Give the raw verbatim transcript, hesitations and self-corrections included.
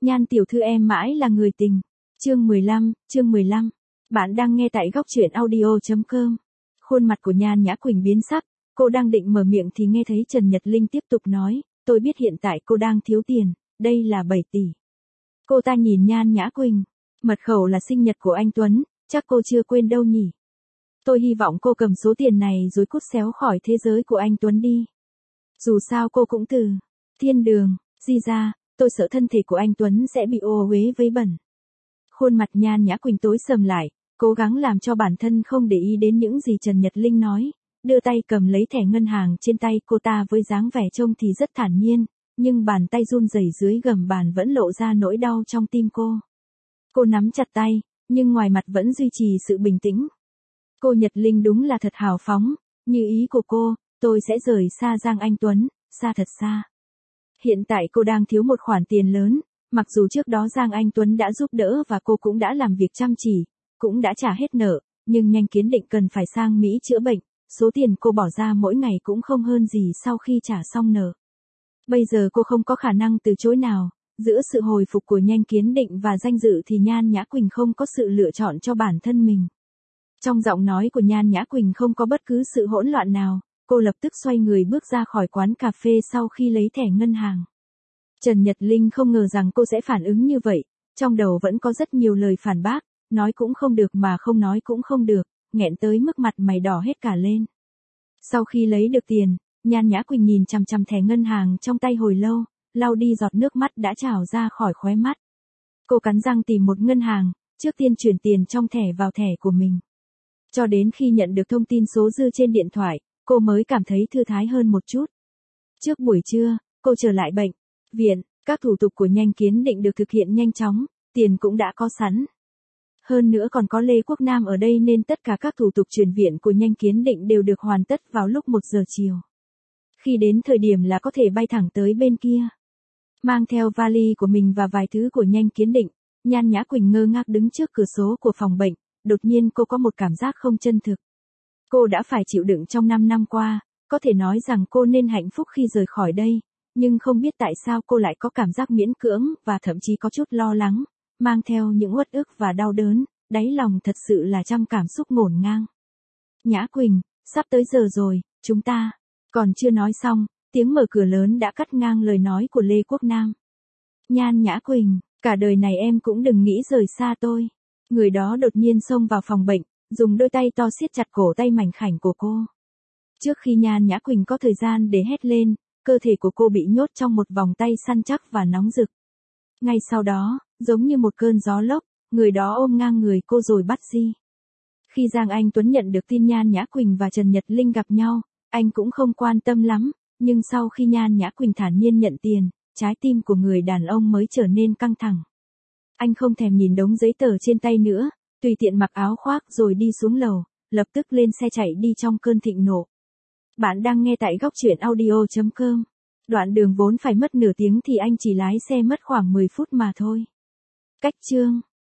Nhan tiểu thư em mãi là người tình. Chương mười lăm, chương mười lăm. Bạn đang nghe tại góc truyện audio chấm com. Khuôn mặt của Nhan Nhã Quỳnh biến sắc, cô đang định mở miệng thì nghe thấy Trần Nhật Linh tiếp tục nói, tôi biết hiện tại cô đang thiếu tiền, đây là bảy tỷ. Cô ta nhìn Nhan Nhã Quỳnh, mật khẩu là sinh nhật của anh Tuấn, chắc cô chưa quên đâu nhỉ. Tôi hy vọng cô cầm số tiền này rồi cút xéo khỏi thế giới của anh Tuấn đi. Dù sao cô cũng từ thiên đường, di ra, tôi sợ thân thể của anh Tuấn sẽ bị ô uế vấy bẩn. Khuôn mặt Nhan Nhã Quỳnh tối sầm lại, cố gắng làm cho bản thân không để ý đến những gì Trần Nhật Linh nói, đưa tay cầm lấy thẻ ngân hàng trên tay cô ta với dáng vẻ trông thì rất thản nhiên, nhưng bàn tay run rẩy dưới gầm bàn vẫn lộ ra nỗi đau trong tim cô. Cô nắm chặt tay, nhưng ngoài mặt vẫn duy trì sự bình tĩnh. Cô Nhật Linh đúng là thật hào phóng, như ý của cô, tôi sẽ rời xa Giang Anh Tuấn, xa thật xa. Hiện tại cô đang thiếu một khoản tiền lớn, mặc dù trước đó Giang Anh Tuấn đã giúp đỡ và cô cũng đã làm việc chăm chỉ, cũng đã trả hết nợ, nhưng Nhanh Kiến Định cần phải sang Mỹ chữa bệnh, số tiền cô bỏ ra mỗi ngày cũng không hơn gì sau khi trả xong nợ. Bây giờ cô không có khả năng từ chối nào, giữa sự hồi phục của Nhanh Kiến Định và danh dự thì Nhan Nhã Quỳnh không có sự lựa chọn cho bản thân mình. Trong giọng nói của Nhan Nhã Quỳnh không có bất cứ sự hỗn loạn nào, cô lập tức xoay người bước ra khỏi quán cà phê sau khi lấy thẻ ngân hàng. Trần Nhật Linh không ngờ rằng cô sẽ phản ứng như vậy, trong đầu vẫn có rất nhiều lời phản bác, nói cũng không được mà không nói cũng không được, nghẹn tới mức mặt mày đỏ hết cả lên. Sau khi lấy được tiền, Nhan Nhã Quỳnh nhìn chằm chằm thẻ ngân hàng trong tay hồi lâu, lau đi giọt nước mắt đã trào ra khỏi khóe mắt. Cô cắn răng tìm một ngân hàng, trước tiên chuyển tiền trong thẻ vào thẻ của mình. Cho đến khi nhận được thông tin số dư trên điện thoại, cô mới cảm thấy thư thái hơn một chút. Trước buổi trưa, cô trở lại bệnh viện, các thủ tục của Nhanh Kiến Định được thực hiện nhanh chóng, tiền cũng đã có sẵn. Hơn nữa còn có Lê Quốc Nam ở đây nên tất cả các thủ tục chuyển viện của Nhanh Kiến Định đều được hoàn tất vào lúc một giờ chiều. Khi đến thời điểm là có thể bay thẳng tới bên kia. Mang theo vali của mình và vài thứ của Nhanh Kiến Định, Nhan Nhã Quỳnh ngơ ngác đứng trước cửa sổ của phòng bệnh, đột nhiên cô có một cảm giác không chân thực. Cô đã phải chịu đựng trong năm năm qua, có thể nói rằng cô nên hạnh phúc khi rời khỏi đây, nhưng không biết tại sao cô lại có cảm giác miễn cưỡng và thậm chí có chút lo lắng, mang theo những uất ức và đau đớn, đáy lòng thật sự là trăm cảm xúc ngổn ngang. Nhã Quỳnh, sắp tới giờ rồi, chúng ta, còn chưa nói xong, tiếng mở cửa lớn đã cắt ngang lời nói của Lê Quốc Nam. Nhan Nhã Quỳnh, cả đời này em cũng đừng nghĩ rời xa tôi. Người đó đột nhiên xông vào phòng bệnh, dùng đôi tay to siết chặt cổ tay mảnh khảnh của cô. Trước khi Nhan Nhã Quỳnh có thời gian để hét lên, cơ thể của cô bị nhốt trong một vòng tay săn chắc và nóng rực. Ngay sau đó, giống như một cơn gió lốc, người đó ôm ngang người cô rồi bắt di. Khi Giang Anh Tuấn nhận được tin Nhan Nhã Quỳnh và Trần Nhật Linh gặp nhau, anh cũng không quan tâm lắm, nhưng sau khi Nhan Nhã Quỳnh thản nhiên nhận tiền, trái tim của người đàn ông mới trở nên căng thẳng. Anh không thèm nhìn đống giấy tờ trên tay nữa, tùy tiện mặc áo khoác rồi đi xuống lầu, lập tức lên xe chạy đi trong cơn thịnh nộ. Bạn đang nghe tại góc truyện audio chấm com. Đoạn đường vốn phải mất nửa tiếng thì anh chỉ lái xe mất khoảng mười phút mà thôi. Cách chương